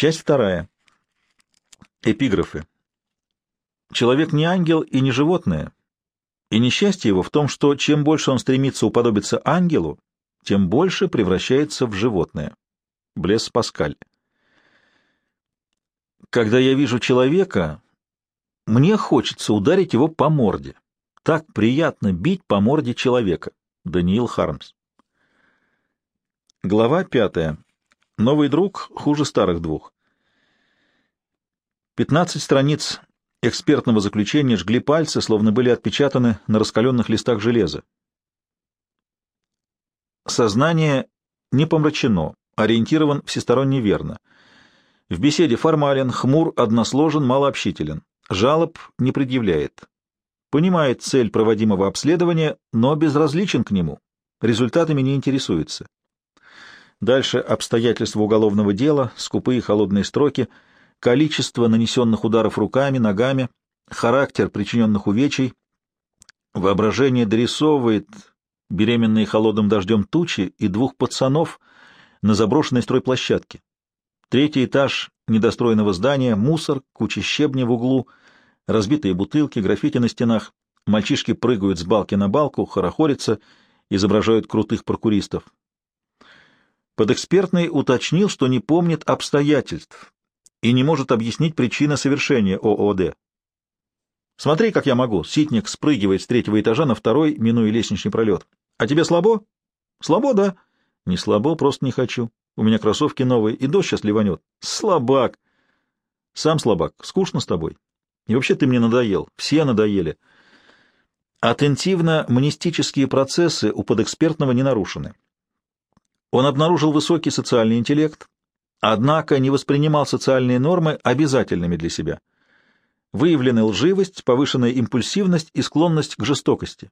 Часть вторая. Эпиграфы. Человек не ангел и не животное, и несчастье его в том, что чем больше он стремится уподобиться ангелу, тем больше превращается в животное. Блес Паскаль. Когда я вижу человека, мне хочется ударить его по морде. Так приятно бить по морде человека. Даниил Хармс. Глава 5. Новый друг хуже старых двух. 15 страниц экспертного заключения жгли пальцы, словно были отпечатаны на раскаленных листах железа. Сознание не помрачено, ориентирован всесторонне верно. В беседе формален, хмур, односложен, малообщителен. Жалоб не предъявляет. Понимает цель проводимого обследования, но безразличен к нему. Результатами не интересуется. Дальше обстоятельства уголовного дела, скупые холодные строки, количество нанесенных ударов руками, ногами, характер причиненных увечий. Воображение дорисовывает беременные холодным дождем тучи и двух пацанов на заброшенной стройплощадке. 3-й этаж недостроенного здания, мусор, куча щебня в углу, разбитые бутылки, граффити на стенах. Мальчишки прыгают с балки на балку, хорохорятся, изображают крутых прокуристов. Подэкспертный уточнил, что не помнит обстоятельств и не может объяснить причины совершения ООД. «Смотри, как я могу!» — Ситник спрыгивает с 3-го этажа на 2-й, минуя лестничный пролет. «А тебе слабо?» «Слабо, да?» «Не слабо, просто не хочу. У меня кроссовки новые, и дождь сейчас ливанет». «Слабак!» «Сам слабак. Скучно с тобой. И вообще ты мне надоел. Все надоели». Аттентивно-монистические процессы у подэкспертного не нарушены. Он обнаружил высокий социальный интеллект, однако не воспринимал социальные нормы обязательными для себя. Выявлены лживость, повышенная импульсивность и склонность к жестокости.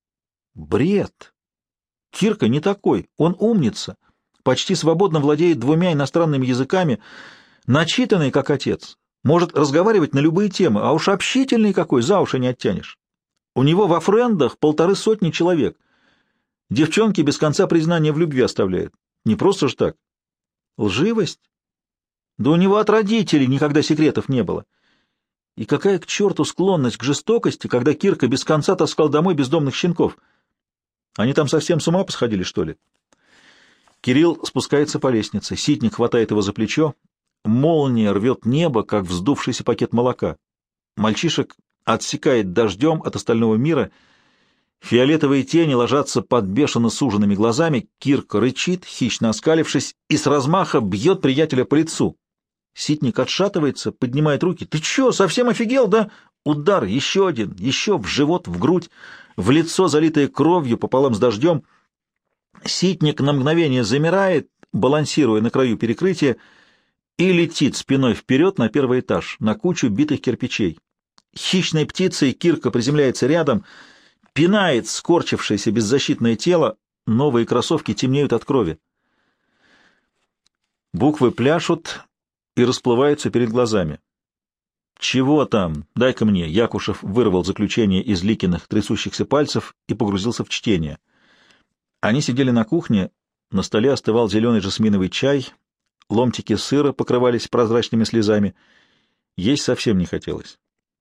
Бред! Кирка не такой, он умница, почти свободно владеет 2 иностранными языками, начитанный, как отец, может разговаривать на любые темы, а уж общительный какой, за уши не оттянешь. У него во френдах 150 человек. Девчонки без конца признания в любви оставляют. Не просто ж так. Лживость? Да у него от родителей никогда секретов не было. И какая к черту склонность к жестокости, когда Кирка без конца таскал домой бездомных щенков? Они там совсем с ума посходили, что ли? Кирилл спускается по лестнице. Ситник хватает его за плечо. Молния рвет небо, как вздувшийся пакет молока. Мальчишек отсекает дождем от остального мира. Фиолетовые тени ложатся под бешено суженными глазами. Кирка рычит, хищно оскалившись, и с размаха бьет приятеля по лицу. Ситник отшатывается, поднимает руки. «Ты чё, совсем офигел, да?» Удар, еще один, еще в живот, в грудь, в лицо, залитое кровью пополам с дождем. Ситник на мгновение замирает, балансируя на краю перекрытия, и летит спиной вперед на 1-й этаж, на кучу битых кирпичей. Хищной птицей Кирка приземляется рядом, пинает скорчившееся беззащитное тело, новые кроссовки темнеют от крови. Буквы пляшут и расплываются перед глазами. «Чего там? Дай-ка мне!» Якушев вырвал заключение из Ликиных трясущихся пальцев и погрузился в чтение. Они сидели на кухне, на столе остывал зеленый жасминовый чай, ломтики сыра покрывались прозрачными слезами. Есть совсем не хотелось.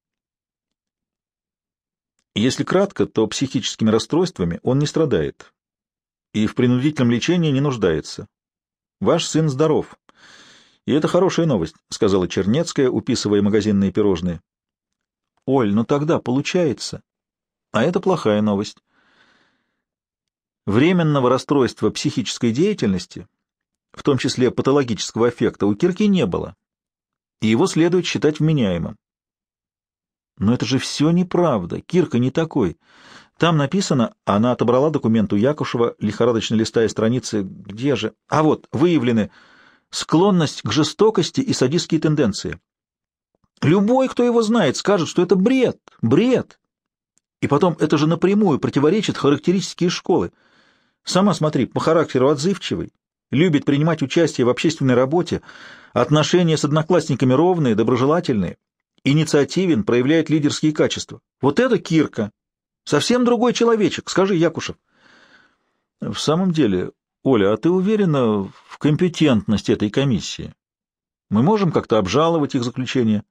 Если кратко, то психическими расстройствами он не страдает и в принудительном лечении не нуждается. Ваш сын здоров. И это хорошая новость, — сказала Чернецкая, уписывая магазинные пирожные. — Оль, ну тогда получается. А это плохая новость. Временного расстройства психической деятельности, в том числе патологического аффекта, у Кирки не было, и его следует считать вменяемым. Но это же все неправда. Кирка не такой. Там написано, она отобрала документ у Якушева, лихорадочно листая страницы. Где же? А вот, выявлены склонность к жестокости и садистские тенденции. Любой, кто его знает, скажет, что это бред. Бред. И потом, это же напрямую противоречит характеристике из школы. Сама смотри, по характеру отзывчивый, любит принимать участие в общественной работе, отношения с одноклассниками ровные, доброжелательные. Инициативен, проявляет лидерские качества. Вот это Кирка. Совсем другой человечек, скажи, Якушев. В самом деле, Оля, а ты уверена в компетентности этой комиссии? Мы можем как-то обжаловать их заключение.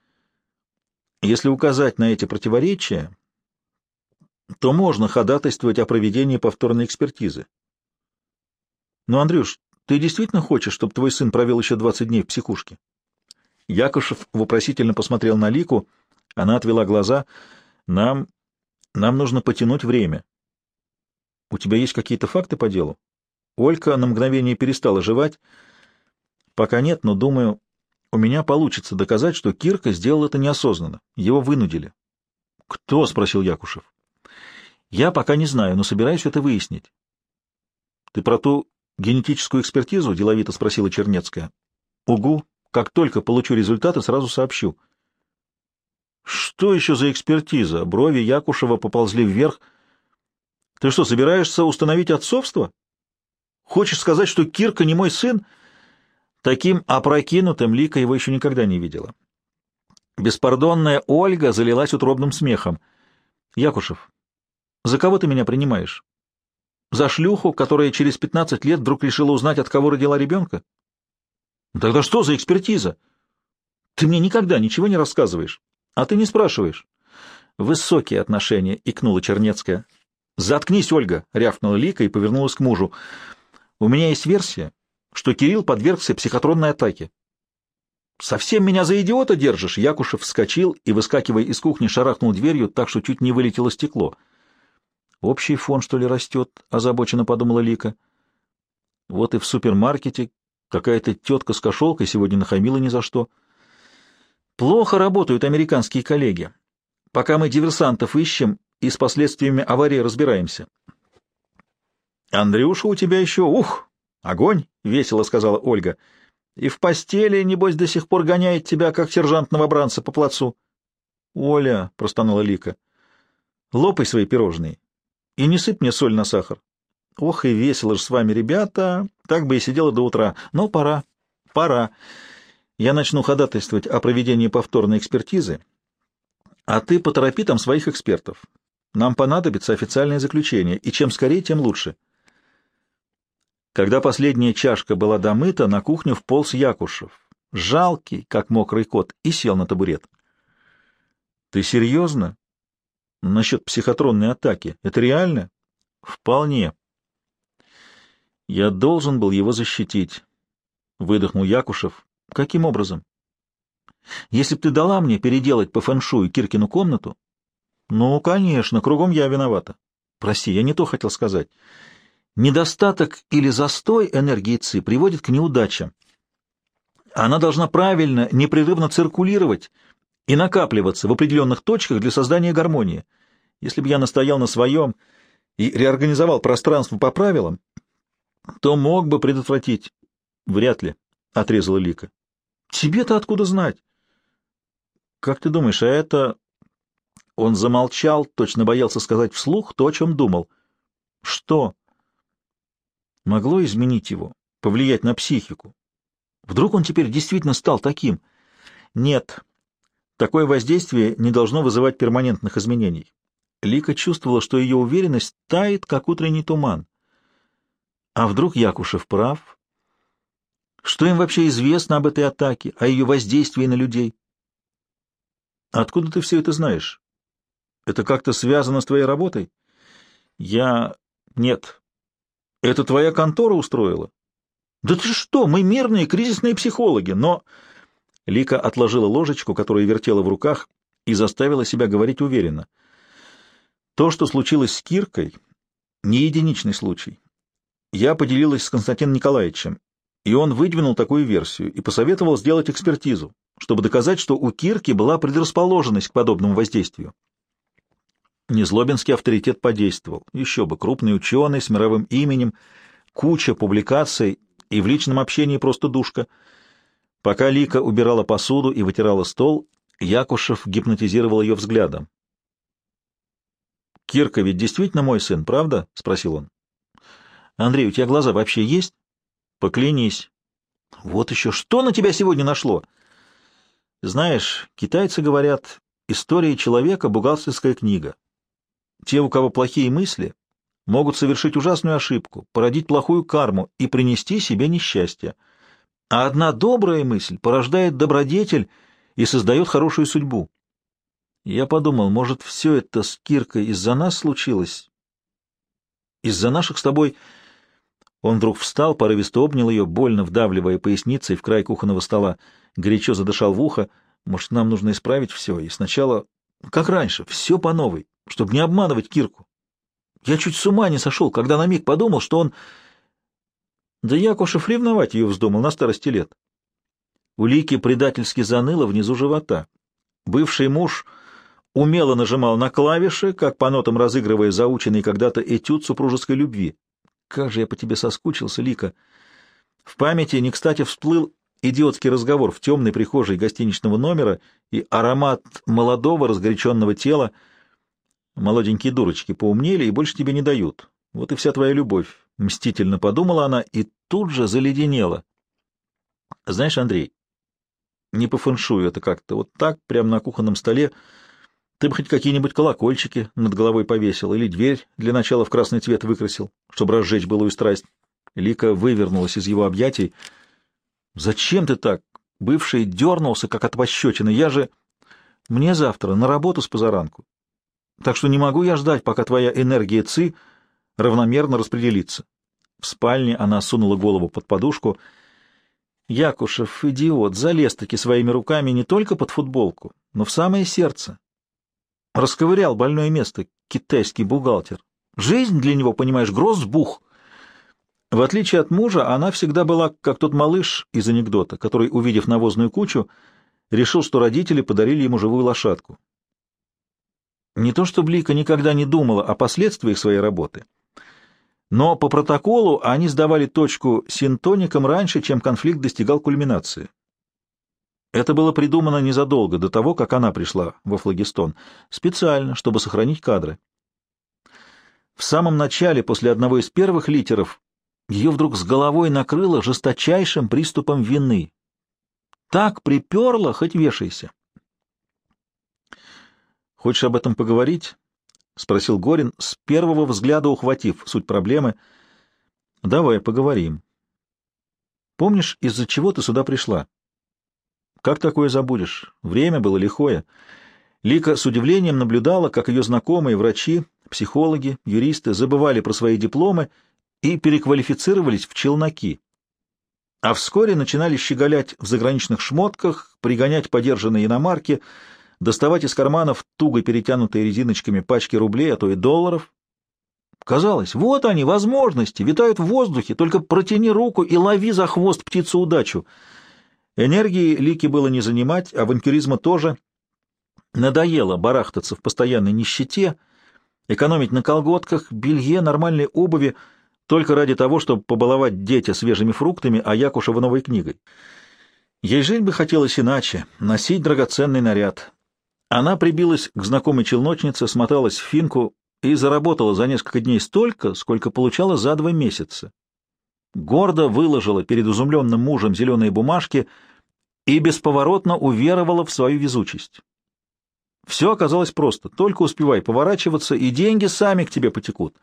Если указать на эти противоречия, то можно ходатайствовать о проведении повторной экспертизы. Но, Андрюш, ты действительно хочешь, чтобы твой сын провел еще 20 дней в психушке? Якушев вопросительно посмотрел на Лику. Она отвела глаза. Нам нужно потянуть время. У тебя есть какие-то факты по делу? Олька на мгновение перестала жевать. Пока нет, но, думаю, у меня получится доказать, что Кирка сделал это неосознанно. Его вынудили. Кто? — спросил Якушев. Я пока не знаю, но собираюсь это выяснить. Ты про ту генетическую экспертизу? — деловито спросила Чернецкая. Угу. Как только получу результаты, сразу сообщу. Что еще за экспертиза? Брови Якушева поползли вверх. Ты что, собираешься установить отцовство? Хочешь сказать, что Кирка не мой сын? Таким опрокинутым Лика его еще никогда не видела. Беспардонная Ольга залилась утробным смехом. Якушев, за кого ты меня принимаешь? За шлюху, которая через 15 лет вдруг решила узнать, от кого родила ребенка? Тогда что за экспертиза? Ты мне никогда ничего не рассказываешь, а ты не спрашиваешь. Высокие отношения, — икнула Чернецкая. Заткнись, Ольга, — рявкнула Лика и повернулась к мужу. У меня есть версия, что Кирилл подвергся психотронной атаке. Совсем меня за идиота держишь? Якушев вскочил и, выскакивая из кухни, шарахнул дверью так, что чуть не вылетело стекло. Общий фон, что ли, растет? — озабоченно подумала Лика. Вот и в супермаркете какая-то тетка с кошелкой сегодня нахамила ни за что. Плохо работают американские коллеги. Пока мы диверсантов ищем и с последствиями аварии разбираемся. Андрюша, у тебя еще, огонь, — весело сказала Ольга. И в постели, небось, до сих пор гоняет тебя, как сержант-новобранца по плацу. Оля, — простонала Лика, — лопай свои пирожные и не сыпь мне соль на сахар. Ох, и весело же с вами, ребята, так бы и сидела до утра. Но пора. Я начну ходатайствовать о проведении повторной экспертизы, а ты поторопи там своих экспертов. Нам понадобится официальное заключение, и чем скорее, тем лучше. Когда последняя чашка была домыта, на кухню вполз Якушев, жалкий, как мокрый кот, и сел на табурет. — Ты серьезно? Насчет психотронной атаки? Это реально? — Вполне. — Я должен был его защитить, — выдохнул Якушев. — Каким образом? — Если б ты дала мне переделать по фэншую Киркину комнату... — Ну, конечно, кругом я виновата. — Прости, я не то хотел сказать. Недостаток или застой энергии ЦИ приводит к неудачам. Она должна правильно, непрерывно циркулировать и накапливаться в определенных точках для создания гармонии. Если бы я настоял на своем и реорганизовал пространство по правилам, то мог бы предотвратить. — Вряд ли, — отрезала Лика. — Тебе-то откуда знать? — Как ты думаешь, а это... Он замолчал, точно боялся сказать вслух то, о чем думал. — Что? — Могло изменить его, повлиять на психику. Вдруг он теперь действительно стал таким? Нет, такое воздействие не должно вызывать перманентных изменений. Лика чувствовала, что ее уверенность тает, как утренний туман. А вдруг Якушев прав? Что им вообще известно об этой атаке, о ее воздействии на людей? Откуда ты все это знаешь? Это как-то связано с твоей работой? Нет. Это твоя контора устроила? Да ты что, мы мирные кризисные психологи, но... Лика отложила ложечку, которую вертела в руках, и заставила себя говорить уверенно. То, что случилось с Киркой, не единичный случай. Я поделилась с Константином Николаевичем, и он выдвинул такую версию и посоветовал сделать экспертизу, чтобы доказать, что у Кирки была предрасположенность к подобному воздействию. Незлобинский авторитет подействовал. Еще бы, крупный ученый с мировым именем, куча публикаций и в личном общении просто душка. Пока Лика убирала посуду и вытирала стол, Якушев гипнотизировал ее взглядом. «Кирка ведь действительно мой сын, правда?» — спросил он. «Андрей, у тебя глаза вообще есть?» «Поклянись». «Вот еще что на тебя сегодня нашло?» «Знаешь, китайцы говорят, история человека — бухгалтерская книга. Те, у кого плохие мысли, могут совершить ужасную ошибку, породить плохую карму и принести себе несчастье. А одна добрая мысль порождает добродетель и создает хорошую судьбу. Я подумал, может, все это с Киркой из-за нас случилось? Из-за наших с тобой... Он вдруг встал, порывисто обнял ее, больно вдавливая поясницей в край кухонного стола, горячо задышал в ухо. Может, нам нужно исправить все, и сначала, как раньше, все по новой, чтобы не обманывать Кирку. Я чуть с ума не сошел, когда на миг подумал, что он... Да Якушев ревновать ее вздумал на старости лет. У Лики предательски заныло внизу живота. Бывший муж умело нажимал на клавиши, как по нотам разыгрывая заученный когда-то этюд супружеской любви. Как же я по тебе соскучился, Лика! В памяти не кстати всплыл идиотский разговор в темной прихожей гостиничного номера и аромат молодого разгоряченного тела. Молоденькие дурочки поумнели и больше тебе не дают. Вот и вся твоя любовь. Мстительно подумала она и тут же заледенела. Знаешь, Андрей, не по фэншую это как-то. Вот так, прямо на кухонном столе, ты бы хоть какие-нибудь колокольчики над головой повесил или дверь для начала в красный цвет выкрасил, чтобы разжечь былую страсть. Лика вывернулась из его объятий. «Зачем ты так?» Бывший дернулся, как от пощечины. «Я же... Мне завтра на работу с позаранку. Так что не могу я ждать, пока твоя энергия ЦИ равномерно распределится». В спальне она сунула голову под подушку. Якушев, идиот, залез-таки своими руками не только под футболку, но в самое сердце. Расковырял больное место, китайский бухгалтер. Жизнь для него, понимаешь, грозбух. В отличие от мужа, она всегда была как тот малыш из анекдота, который, увидев навозную кучу, решил, что родители подарили ему живую лошадку. Не то чтобы Лика никогда не думала о последствиях своей работы, но по протоколу они сдавали точку синтоникам раньше, чем конфликт достигал кульминации. Это было придумано незадолго до того, как она пришла во флагистон, специально, чтобы сохранить кадры. В самом начале, после одного из первых литеров, ее вдруг с головой накрыло жесточайшим приступом вины. Так приперло, хоть вешайся. «Хочешь об этом поговорить?» — спросил Горин, с первого взгляда ухватив суть проблемы. «Давай поговорим. Помнишь, из-за чего ты сюда пришла?» Как такое забудешь? Время было лихое. Лика с удивлением наблюдала, как ее знакомые врачи, психологи, юристы забывали про свои дипломы и переквалифицировались в челноки. А вскоре начинали щеголять в заграничных шмотках, пригонять подержанные иномарки, доставать из карманов туго перетянутые резиночками пачки рублей, а то и долларов. Казалось, вот они, возможности, витают в воздухе, только протяни руку и лови за хвост птицу удачу. Энергии Лики было не занимать, авантюризма тоже. Надоело барахтаться в постоянной нищете, экономить на колготках, белье, нормальной обуви, только ради того, чтобы побаловать детя свежими фруктами, а Якушева новой книгой. Ей жить бы хотелось иначе, носить драгоценный наряд. Она прибилась к знакомой челночнице, смоталась в финку и заработала за несколько дней столько, сколько получала за 2 месяца. Гордо выложила перед изумленным мужем зеленые бумажки и бесповоротно уверовала в свою везучесть. Все оказалось просто. Только успевай поворачиваться, и деньги сами к тебе потекут.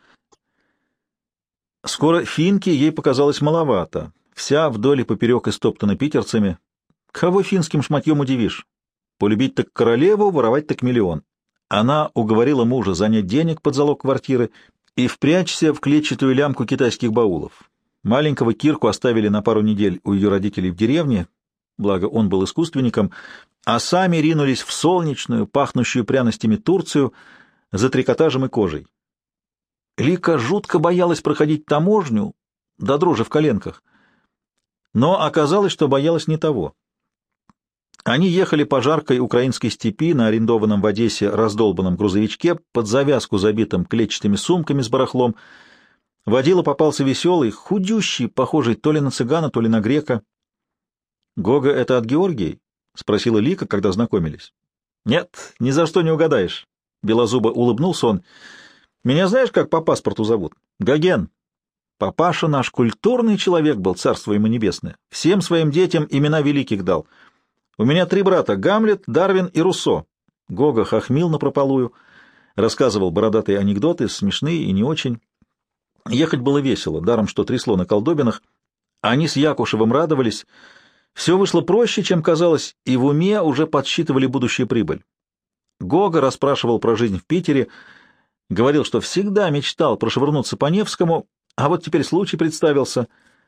Скоро финки ей показалось маловато. Вся вдоль и поперек истоптана питерцами. Кого финским шматьем удивишь? Полюбить так королеву, воровать так миллион. Она уговорила мужа занять денег под залог квартиры и впрячься в клетчатую лямку китайских баулов. Маленького Кирку оставили на пару недель у ее родителей в деревне, благо он был искусственником, а сами ринулись в солнечную, пахнущую пряностями Турцию за трикотажем и кожей. Лика жутко боялась проходить таможню, до дрожи в коленках. Но оказалось, что боялась не того. Они ехали по жаркой украинской степи на арендованном в Одессе раздолбанном грузовичке под завязку, забитым клетчатыми сумками с барахлом. Водила попался веселый, худющий, похожий то ли на цыгана, то ли на грека. — Гога — это от Георгии? — спросила Лика, когда знакомились. — Нет, ни за что не угадаешь. Белозубо улыбнулся он. — Меня знаешь, как по паспорту зовут? Гоген. Папаша наш культурный человек был, царство ему небесное. Всем своим детям имена великих дал. У меня 3 брата — Гамлет, Дарвин и Руссо. Гога хохмил напропалую, рассказывал бородатые анекдоты, смешные и не очень. Ехать было весело, даром что трясло на колдобинах. Они с Якушевым радовались. Все вышло проще, чем казалось, и в уме уже подсчитывали будущую прибыль. Гога расспрашивал про жизнь в Питере, говорил, что всегда мечтал прошвырнуться по Невскому, а вот теперь случай представился.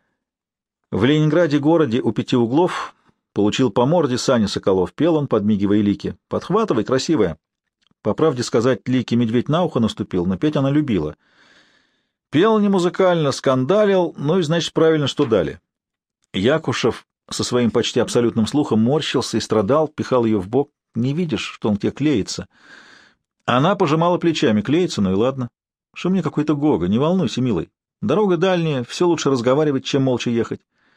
В Ленинграде городе у 5 углов получил по морде Саня Соколов. Пел он, подмигивая Лике. «Подхватывай, красивая». По правде сказать, Лике медведь на ухо наступил, но петь она любила. Пел не музыкально, скандалил, ну и, значит, правильно, что дали. Якушев со своим почти абсолютным слухом морщился и страдал, пихал ее в бок. «Не видишь, что он тебе клеится?» Она пожимала плечами. «Клеится, ну и ладно. Что мне какой-то Гога? Не волнуйся, милый. Дорога дальняя, все лучше разговаривать, чем молча ехать».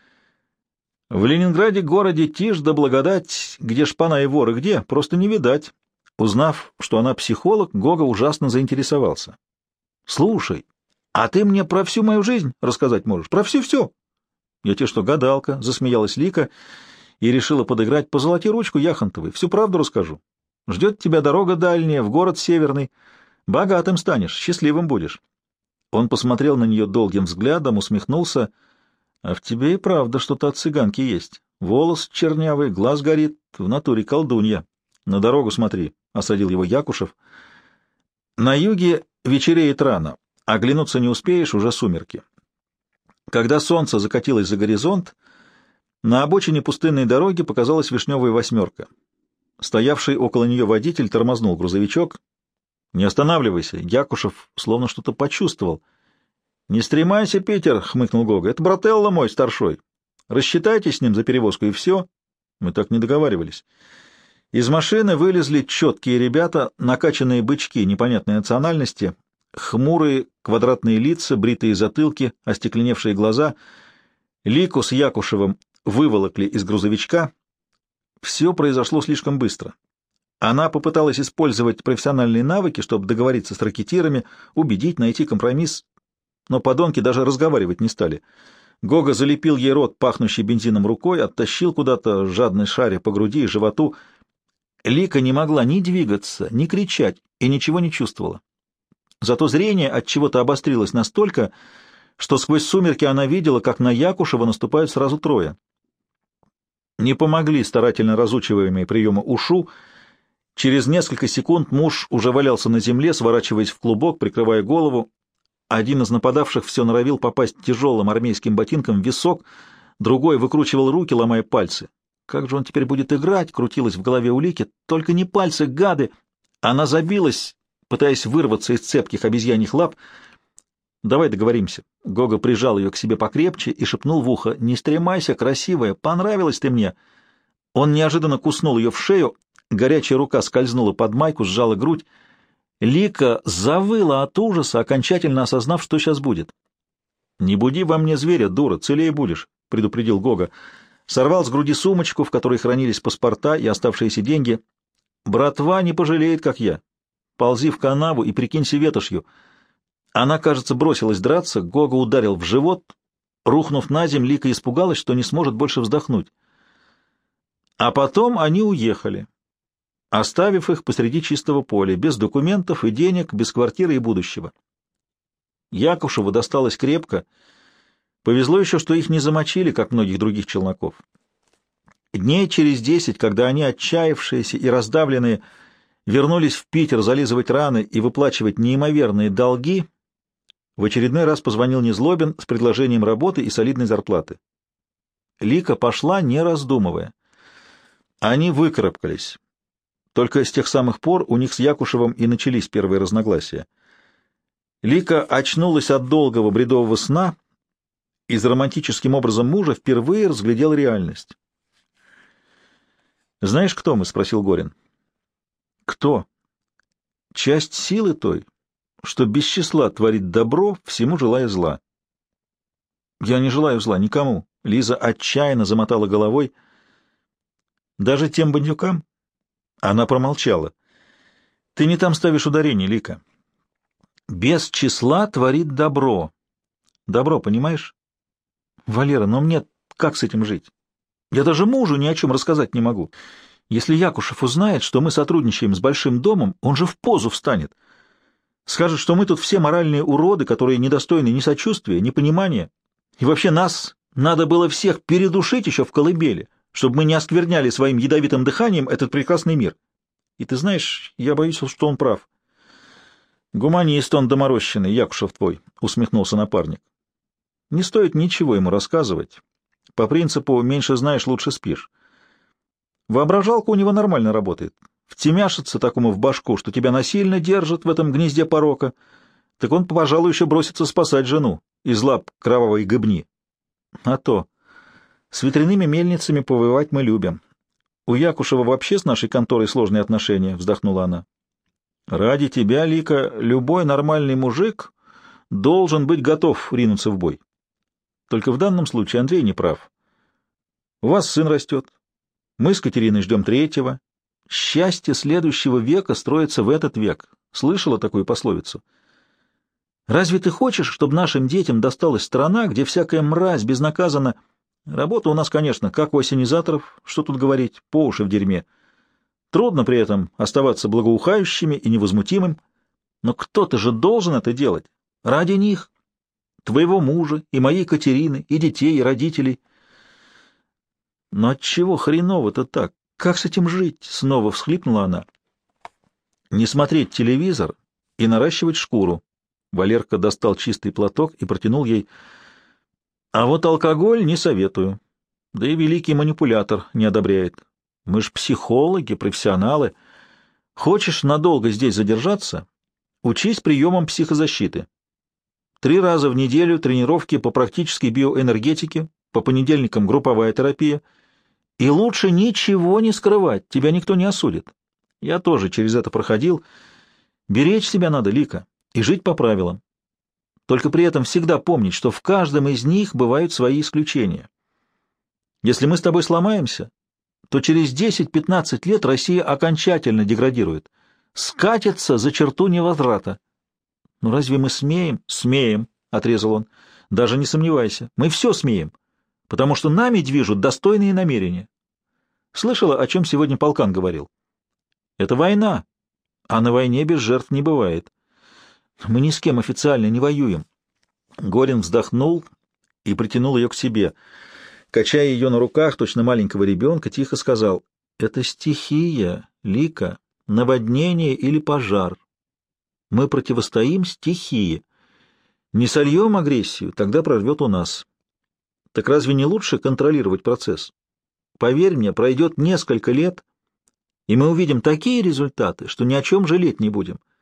В Ленинграде городе тишь да благодать, где шпана и воры, где? Просто не видать. Узнав, что она психолог, Гога ужасно заинтересовался. «Слушай, а ты мне про всю мою жизнь рассказать можешь? Про всю-все?» «Я тебе что, гадалка?» — засмеялась Лика и решила подыграть. «Позолоти ручку, Яхонтовой, всю правду расскажу. Ждет тебя дорога дальняя, в город северный. Богатым станешь, счастливым будешь». Он посмотрел на нее долгим взглядом, усмехнулся. «А в тебе и правда что-то от цыганки есть. Волос чернявый, глаз горит, в натуре колдунья. На дорогу смотри», — осадил его Якушев. На юге вечереет рано, оглянуться не успеешь, уже сумерки. Когда солнце закатилось за горизонт, на обочине пустынной дороги показалась вишневая восьмерка. Стоявший около нее водитель тормознул грузовичок. «Не останавливайся», — Якушев словно что-то почувствовал. «Не стремайся, Питер», — хмыкнул Гога. «Это брателло мой, старшой. Рассчитайтесь с ним за перевозку, и все». Мы так не договаривались. Из машины вылезли четкие ребята, накачанные бычки непонятной национальности, хмурые квадратные лица, бритые затылки, остекленевшие глаза. Лику с Якушевым выволокли из грузовичка. Все произошло слишком быстро. Она попыталась использовать профессиональные навыки, чтобы договориться с ракетирами, убедить, найти компромисс, но подонки даже разговаривать не стали. Гога залепил ей рот, пахнущий бензином, рукой, оттащил куда-то, жадной шаря по груди и животу. Лика не могла ни двигаться, ни кричать и ничего не чувствовала. Зато зрение от чего-то обострилось настолько, что сквозь сумерки она видела, как на Якушева наступают сразу трое. Не помогли старательно разучиваемые приемы ушу. Через несколько секунд муж уже валялся на земле, сворачиваясь в клубок, прикрывая голову. Один из нападавших все норовил попасть тяжелым армейским ботинком в висок, другой выкручивал руки, ломая пальцы. Как же он теперь будет играть? Крутилось в голове у Лики. Только не пальцы, гады! Она забилась, пытаясь вырваться из цепких обезьяньих лап. «Давай договоримся». Гога прижал ее к себе покрепче и шепнул в ухо: «Не стремайся, красивая, понравилась ты мне». Он неожиданно куснул ее в шею, горячая рука скользнула под майку, сжала грудь. Лика завыла от ужаса, окончательно осознав, что сейчас будет. «Не буди во мне зверя, дура, целее будешь», — предупредил Гога. Сорвал с груди сумочку, в которой хранились паспорта и оставшиеся деньги. «Братва не пожалеет, как я. Ползи в канаву и прикинься ветошью». Она, кажется, бросилась драться, Гога ударил в живот. Рухнув на землю, Лика испугалась, что не сможет больше вздохнуть. А потом они уехали, оставив их посреди чистого поля, без документов и денег, без квартиры и будущего. Якушеву досталось крепко. Повезло еще, что их не замочили, как многих других челноков. Дней через 10, когда они, отчаявшиеся и раздавленные, вернулись в Питер зализывать раны и выплачивать неимоверные долги, в очередной раз позвонил Незлобин с предложением работы и солидной зарплаты. Лика пошла, не раздумывая. Они выкарабкались. Только с тех самых пор у них с Якушевым и начались первые разногласия. Лика очнулась от долгого бредового сна и за романтическим образом мужа впервые разглядела реальность. «Знаешь, кто мы?» — спросил Горин. «Кто?» «Часть силы той, что без числа творит добро, всему желая зла». «Я не желаю зла никому», — Лиза отчаянно замотала головой. «Даже тем бандюкам?» Она промолчала. «Ты не там ставишь ударение, Лика. Без числа творит добро. Добро, понимаешь? Валера, но мне как с этим жить? Я даже мужу ни о чем рассказать не могу. Если Якушев узнает, что мы сотрудничаем с Большим домом, он же в позу встанет. Скажет, что мы тут все моральные уроды, которые недостойны ни сочувствия, ни понимания. И вообще нас Надо было всех передушить еще в колыбели, чтобы мы не оскверняли своим ядовитым дыханием этот прекрасный мир. И ты знаешь, я боюсь, что он прав. Гуманист он доморощенный, Якушев твой, — усмехнулся напарник. Не стоит ничего ему рассказывать. По принципу «меньше знаешь, лучше спишь». Воображалка у него нормально работает. Втемяшится такому в башку, что тебя насильно держат в этом гнезде порока, так он, пожалуй, еще бросится спасать жену из лап кровавой гыбни. А то с ветряными мельницами повоевать мы любим. У Якушева вообще с нашей конторой сложные отношения, — вздохнула она. Ради тебя, Лика, любой нормальный мужик должен быть готов ринуться в бой. Только в данном случае Андрей не прав. У вас сын растет. Мы с Катериной ждем третьего. Счастье следующего века строится в этот век. Слышала такую пословицу? Разве ты хочешь, чтобы нашим детям досталась страна, где всякая мразь безнаказанно... Работа у нас, конечно, как у ассенизаторов, что тут говорить, по уши в дерьме. Трудно при этом оставаться благоухающими и невозмутимым. Но кто-то же должен это делать. Ради них. Твоего мужа, и моей Катерины, и детей, и родителей. Но отчего хреново-то так? Как с этим жить? Снова всхлипнула она. Не смотреть телевизор и наращивать шкуру. Валерка достал чистый платок и протянул ей. А вот алкоголь не советую. Да и великий манипулятор не одобряет. Мы ж психологи, профессионалы. Хочешь надолго здесь задержаться? Учись приемам психозащиты. 3 раза в неделю тренировки по практической биоэнергетике, по понедельникам групповая терапия. И лучше ничего не скрывать, тебя никто не осудит. Я тоже через это проходил. Беречь себя надо, Лика, и жить по правилам. Только при этом всегда помнить, что в каждом из них бывают свои исключения. Если мы с тобой сломаемся, то через 10-15 лет Россия окончательно деградирует, скатится за черту невозврата. Ну разве мы смеем? Смеем, — отрезал он. Даже не сомневайся, мы все смеем, потому что нами движут достойные намерения. Слышала, о чем сегодня полкан говорил? Это война, а на войне без жертв не бывает. Мы ни с кем официально не воюем. Горин вздохнул и притянул ее к себе. Качая ее на руках, точно маленького ребенка, тихо сказал: «Это стихия, Лика, наводнение или пожар. Мы противостоим стихии. Не сольем агрессию, тогда прорвет у нас. Так разве не лучше контролировать процесс? Поверь мне, пройдет несколько лет, и мы увидим такие результаты, что ни о чем жалеть не будем».